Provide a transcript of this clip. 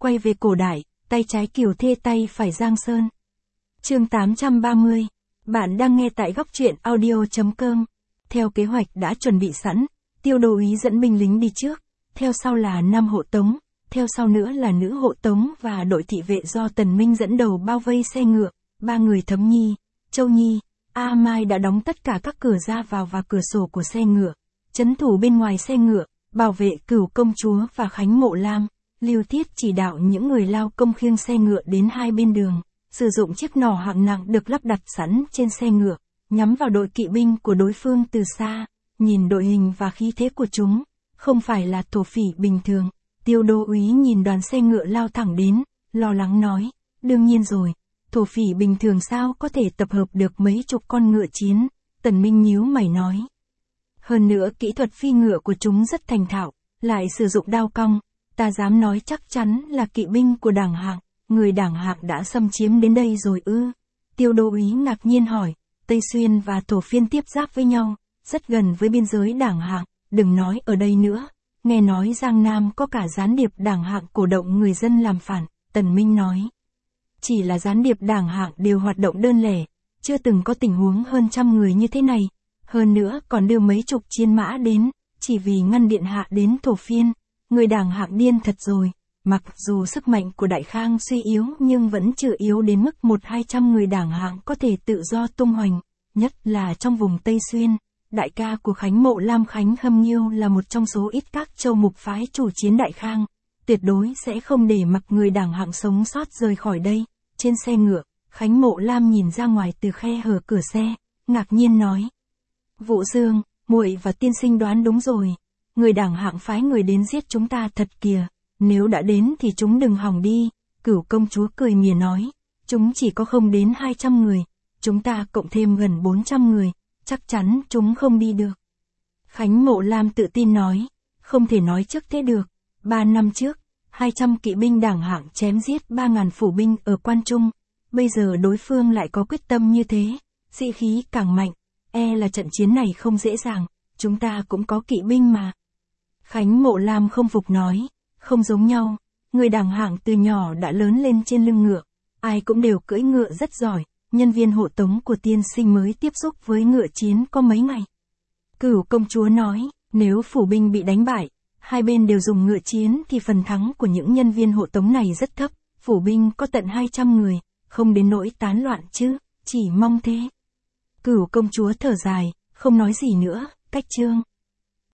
quay về cổ đại, tay trái Kiều Thê tay phải Giang Sơn. Chương 830. Bạn đang nghe tại góc truyện audio.com. Theo kế hoạch đã chuẩn bị sẵn, Tiêu Đô úy dẫn binh lính đi trước, theo sau là Nam hộ tống, theo sau nữa là Nữ hộ tống và đội thị vệ do Tần Minh dẫn đầu bao vây xe ngựa. Ba người Thấm Nhi, Châu Nhi, A Mai đã đóng tất cả các cửa ra vào và cửa sổ của xe ngựa, trấn thủ bên ngoài xe ngựa, bảo vệ Cửu công chúa và Khánh Mộ Lam. Lưu Thiết chỉ đạo những người lao công khiêng xe ngựa đến hai bên đường, sử dụng chiếc nỏ hạng nặng được lắp đặt sẵn trên xe ngựa, nhắm vào đội kỵ binh của đối phương từ xa. Nhìn đội hình và khí thế của chúng, không phải là thổ phỉ bình thường. Tiêu Đô úy nhìn đoàn xe ngựa lao thẳng đến, lo lắng nói, đương nhiên rồi, thổ phỉ bình thường sao có thể tập hợp được mấy chục con ngựa chiến. Tần Minh nhíu mày nói. Hơn nữa kỹ thuật phi ngựa của chúng rất thành thạo, lại sử dụng đao cong, ta dám nói chắc chắn là kỵ binh của Đảng Hạng. Người Đảng Hạng đã xâm chiếm đến đây rồi ư? Tiêu Đô úy ngạc nhiên hỏi. Tây Xuyên và Thổ Phiên tiếp giáp với nhau, rất gần với biên giới Đảng Hạng, đừng nói ở đây nữa. Nghe nói Giang Nam có cả gián điệp Đảng Hạng cổ động người dân làm phản, Tần Minh nói. Chỉ là gián điệp Đảng Hạng đều hoạt động đơn lẻ, chưa từng có tình huống hơn trăm người như thế này. Hơn nữa còn đưa mấy chục chiến mã đến, chỉ vì ngăn điện hạ đến Thổ Phiên. Người Đảng Hạng điên thật rồi. Mặc dù sức mạnh của Đại Khang suy yếu nhưng vẫn chưa yếu đến mức 100-200 người Đảng Hạng có thể tự do tung hoành, nhất là trong vùng Tây Xuyên. Đại ca của Khánh Mộ Lam Khánh Hâm Nghiêu là một trong số ít các châu mục phái chủ chiến Đại Khang, tuyệt đối sẽ không để mặc người Đảng Hạng sống sót rời khỏi đây. Trên xe ngựa, Khánh Mộ Lam nhìn ra ngoài từ khe hở cửa xe, ngạc nhiên nói. Vũ Dương, muội và tiên sinh đoán đúng rồi, người Đảng Hạng phái người đến giết chúng ta thật kìa. Nếu đã đến thì chúng đừng hòng đi. Cửu công chúa cười mỉa nói, chúng chỉ có không đến 200 người, chúng ta cộng thêm gần 400 người, chắc chắn chúng không đi được. Khánh Mộ Lam tự tin nói, không thể nói trước thế được. 3 năm trước, 200 kỵ binh Đảng Hạng chém giết 3.000 phủ binh ở Quan Trung, bây giờ đối phương lại có quyết tâm như thế, sĩ khí càng mạnh, là trận chiến này không dễ dàng, chúng ta cũng có kỵ binh mà. Khánh Mộ Lam không phục nói. Không giống nhau, người Đảng Hạng từ nhỏ đã lớn lên trên lưng ngựa, ai cũng đều cưỡi ngựa rất giỏi, nhân viên hộ tống của tiên sinh mới tiếp xúc với ngựa chiến có mấy ngày. Cửu công chúa nói, nếu phủ binh bị đánh bại, hai bên đều dùng ngựa chiến thì phần thắng của những nhân viên hộ tống này rất thấp, phủ binh có tận 200 người, không đến nỗi tán loạn chứ, chỉ mong thế. Cửu công chúa thở dài, không nói gì nữa, cách chương.